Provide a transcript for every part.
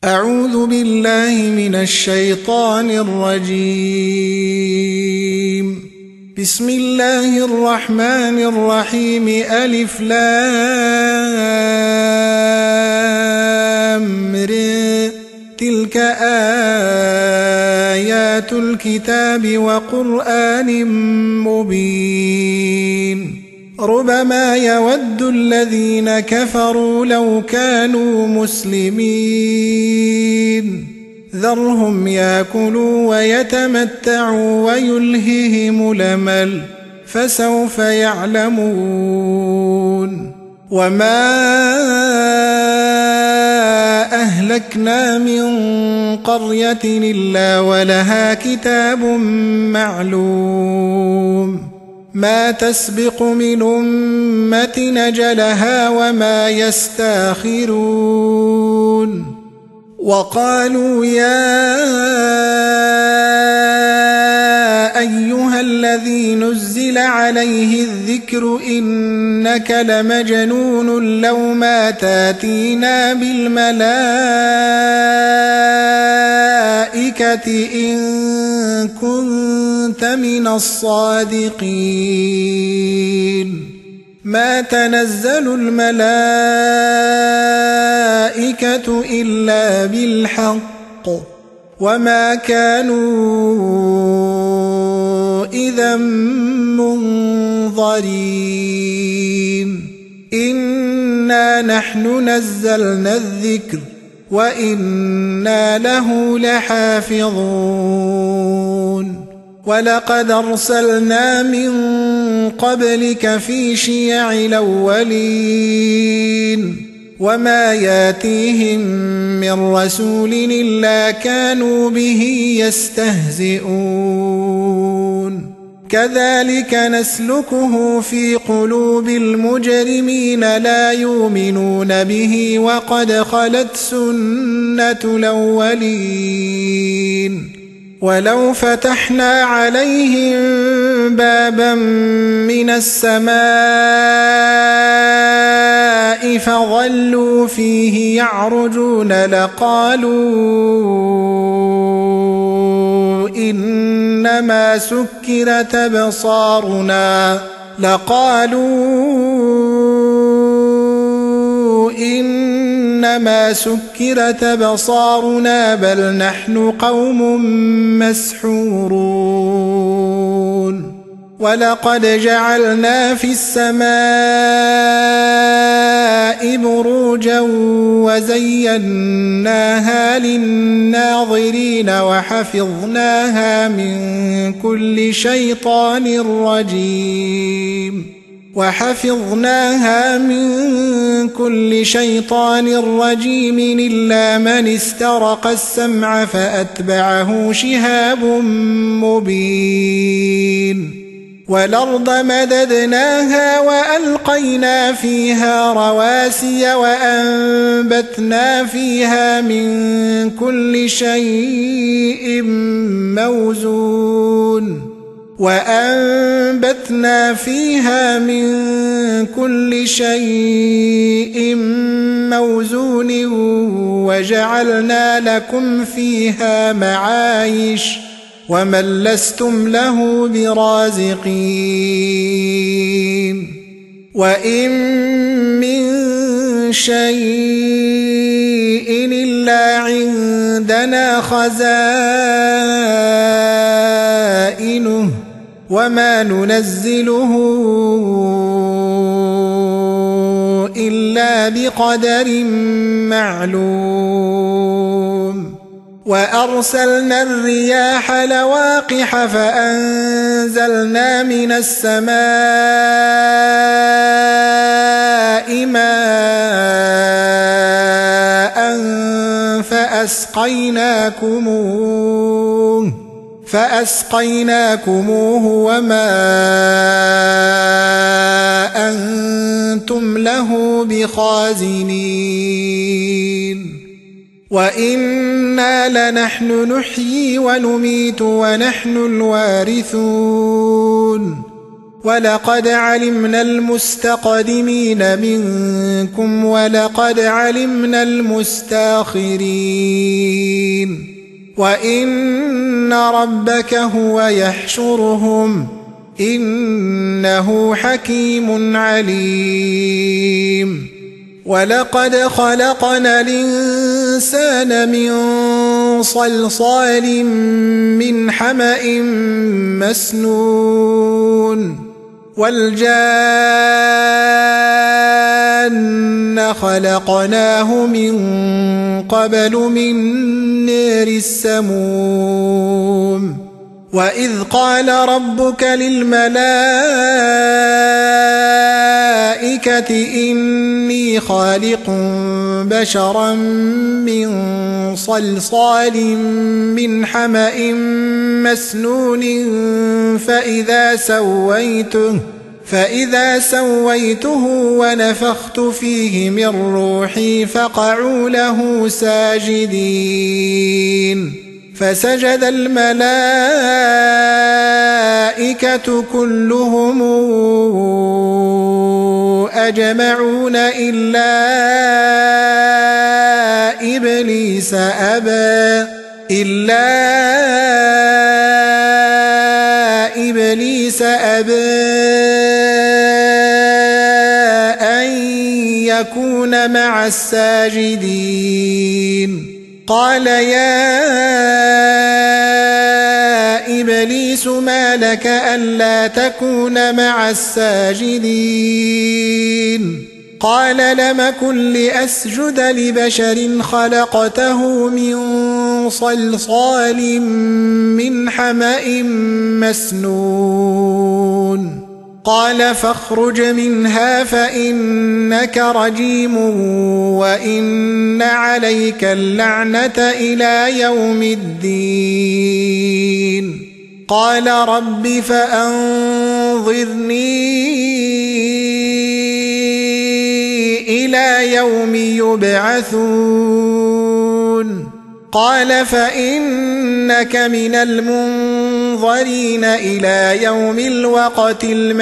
أعوذ بالله من الشيطان الرجيم. بسم الله الرحمن الرحيم. ألف لام ر. تلك آيات الكتاب وقرآن مبين. ربما يود الذين كفروا لو كانوا مسلمين. ذرهم يأكلوا ويتمتعوا ويلههم الأمل فسوف يعلمون. وما أهلكنا من قرية إلا ولها كتاب معلوم. ما تسبق من أمة أجلها وما يستاخرون. وقالوا يا أيها الذي نزل عليه الذكر إنك لمجنون لو ما تاتينا بالملائكة إن كنت من الصادقين. ما تنزل الملائكة إلا بالحق وما كانوا إذا منظرين. إنا نحن نزلنا الذكر وإنا له لحافظون. ولقد أرسلنا من قبلك في شيع الأولين وما ياتيهم من رسول إلا كانوا به يستهزئون. كذلك نسلكه في قلوب المجرمين لا يؤمنون به وقد خلت سنة الأولين. ولو فتحنا عليهم بابا من السماء فظلوا فيه يعرجون لقالوا إنما سكرت أبصارنا بل نحن قوم مسحورون. ولقد جعلنا في السماء بروجا وزيناها للناظرين وحفظناها من كل شيطان رجيم إلا من استرق السمع فأتبعه شهاب مبين. والأرض مددناها وألقينا فيها رواسي وأنبتنا فيها من كل شيء موزون وجعلنا لكم فيها معايش ومن لستم له برازقين. وإن من شيء إلا عندنا خزائنه وما ننزله إلا بقدر معلوم. وأرسلنا الرياح لواقح فأنزلنا من السماء ماء فأسقيناكموه وما أنتم له بخازنين. وإنا لنحن نحيي ونميت ونحن الوارثون. ولقد علمنا المستقدمين منكم ولقد علمنا المستاخرين وإن ربك هو يحشرهم إنه حكيم عليم ولقد خلقنا الإنسان من صلصال من حمأ مسنون والجان خلقناه من قبل من نار السموم وإذ قال ربك للملائكة إني خالق بشرا من صلصال من حمأ مسنون فإذا سويته ونفخت فيه من روحي فقعوا له ساجدين فسجد الملائكة كلهم أجمعون إلا إبليس أبى أن يكون مع الساجدين قال يا إبليس ما لك ألا تكون مع الساجدين قال لم أكن لأسجد لبشر خلقته من صلصال من حمأ مسنون قال فاخرج منها فإنك رجيم وإن عليك اللعنة إلى يوم الدين قال رب فأنظرني إلى يوم يبعثون قال فإنك من المنظرين إلى يوم الوقت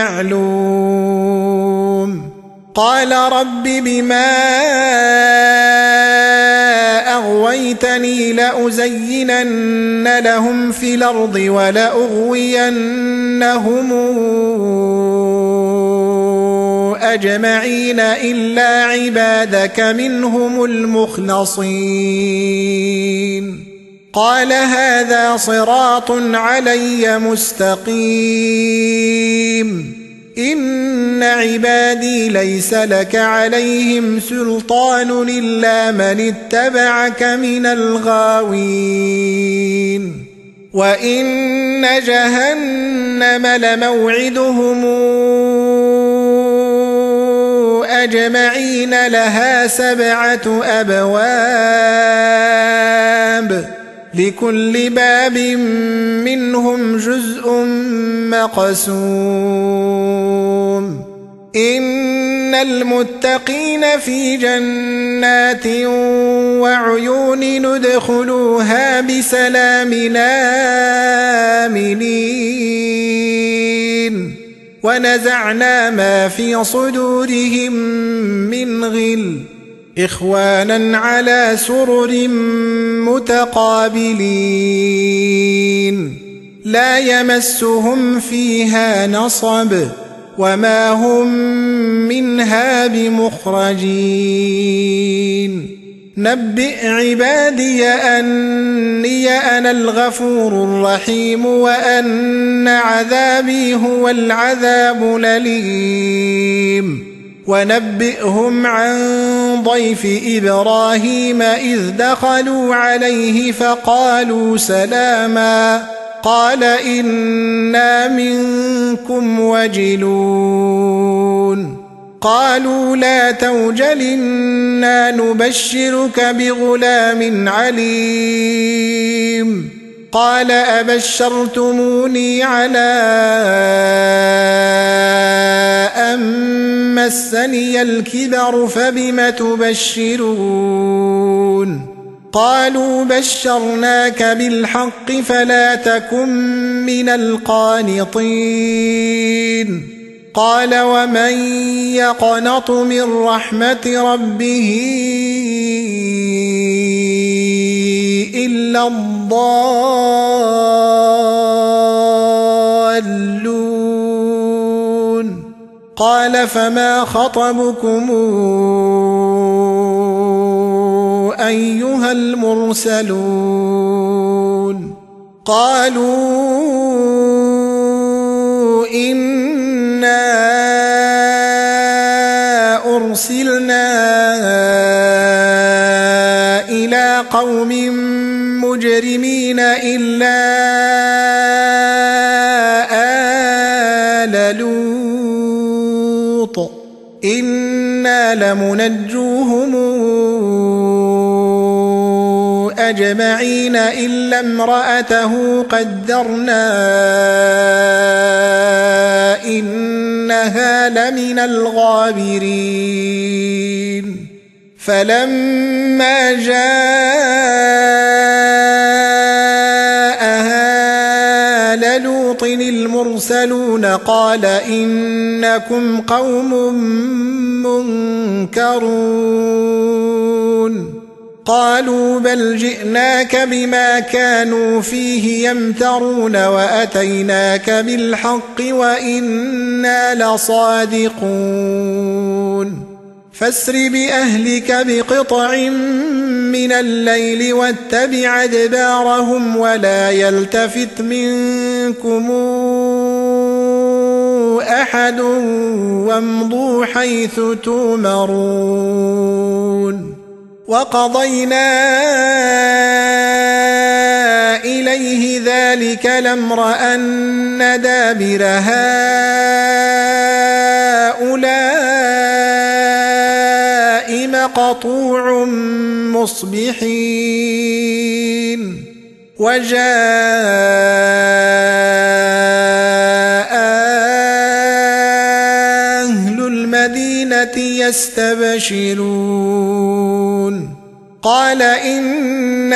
المعلوم قال رب بما أغويتني لأزينن لهم في الأرض ولأغوينهم أجمعين إلا عبادك منهم المخلصين قال هذا صراط علي مستقيم إن عبادي ليس لك عليهم سلطان إلا من اتبعك من الغاوين وإن جهنم لموعدهم أجمعين لها 7 أبواب لكل باب منهم جزء مقسوم إن المتقين في جنات وعيون ندخلوها بسلام آمنين ونزعنا ما في صدورهم من غل إخوانا على سرر متقابلين لا يمسهم فيها نصب وما هم منها بمخرجين نبئ عبادي أني أنا الغفور الرحيم وأن عذابي هو العذاب الأليم ونبئهم عن ضيف إبراهيم إذ دخلوا عليه فقالوا سلاما قال إنا منكم وجلون قالوا لا توجل إنا نبشرك بغلام عليم قال أبشرتموني على أن مسني الكبر فبم تبشرون قالوا بشرناك بالحق فلا تكن من القانطين قال ومن يقنط من رحمة ربه إلا الضالون قال فما خطبكم أيها المرسلون قالوا إنا أرسلنا إلى قوم مجرمين إلا آل لوط إنا لمنجوهم أجمعين إلا امرأته قدرنا إنها لمن الغابرين فلما جاءها لوط المرسلون قال إنكم قوم منكرون قالوا بل جئناك بما كانوا فيه يمترون وأتيناك بالحق وإنا لصادقون فاسر بأهلك بقطع من الليل واتبع أدبارهم ولا يلتفت منكم أحد وامضوا حيث تؤمرون وقضينا إليه ذلك الأمر أن دابر هؤلاء مقطوع مصبحين وجاء أهل المدينة يستبشرون قال إن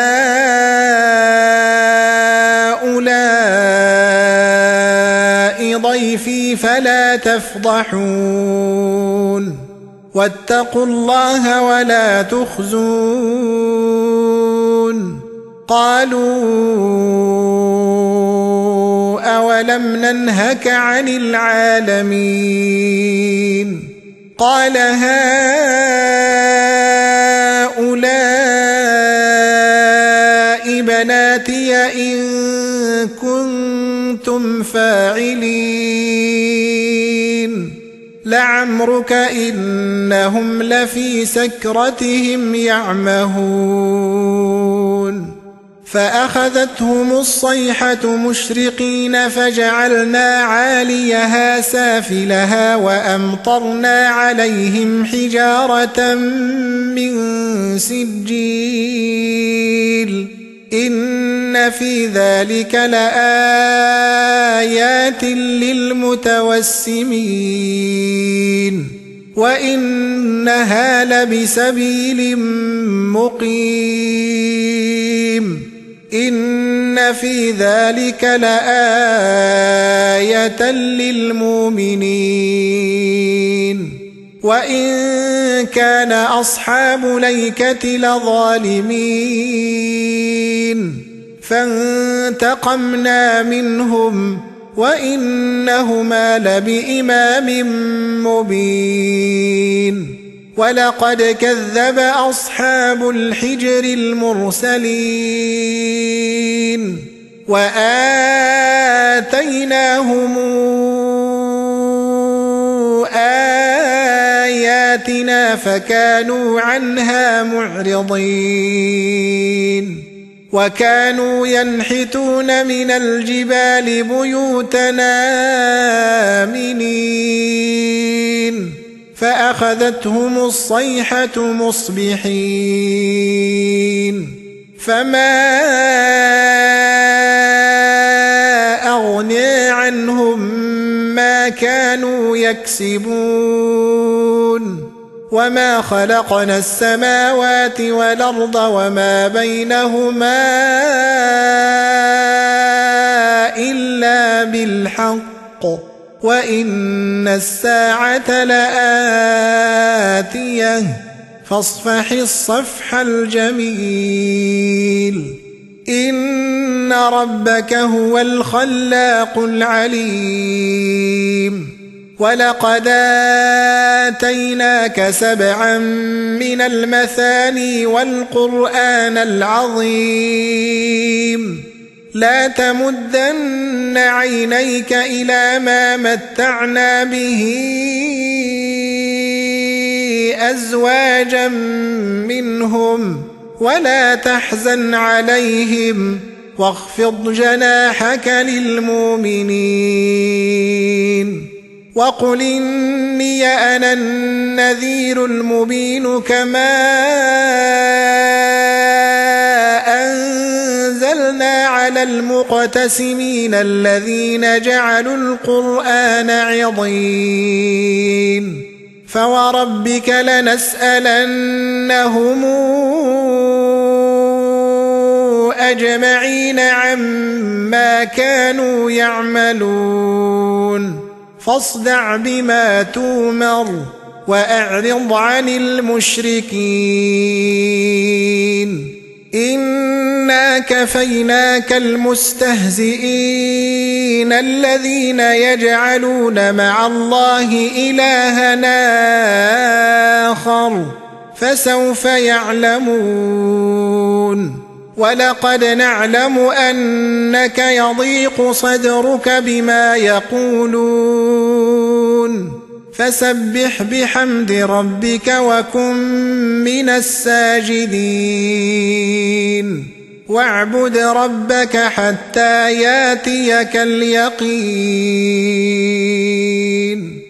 هؤلاء ضيفي فلا تفضحون واتقوا الله ولا تخزون قالوا أولم ننهك عن العالمين قال هؤلاء بناتي إن كنتم فاعلين لعمرك إنهم لفي سكرتهم يعمهون فأخذتهم الصيحة مشرقين فجعلنا عاليها سافلها وأمطرنا عليهم حجارة من سجيل إن في ذلك لآيات للمتوسمين وإنها لبسبيل مقيم إن في ذلك لآية للمؤمنين وإن كان أصحاب ليكة لظالمين فانتقمنا منهم وإنهما لبإمام مبين ولقد كذب أصحاب الحجر المرسلين وآتيناهم آياتنا فكانوا عنها معرضين وكانوا ينحتون من الجبال بيوتنا آمنين فأخذتهم الصيحة مصبحين فما أغنى عنهم ما كانوا يكسبون وما خلقنا السماوات والأرض وما بينهما إلا بالحق وإن الساعة لآتية فاصفح الصفح الجميل إن ربك هو الخلاق العليم ولقد آتيناك 7 من المثاني والقرآن العظيم لا تمدن عينيك إلى ما متعنا به أزواجا منهم ولا تحزن عليهم واخفض جناحك للمؤمنين وقل إني أنا النذير المبين كما أنزلنا على المقتسمين الذين جعلوا القرآن عضين فوربك لنسألنهم أجمعين عما كانوا يعملون فاصدع بما تؤمر وأعرض عن المشركين إنا كفيناك المستهزئين الذين يجعلون مع الله إلهنا آخر فسوف يعلمون ولقد نعلم أنك يضيق صدرك بما يقولون فسبح بحمد ربك وكن من الساجدين واعبد ربك حتى ياتيك اليقين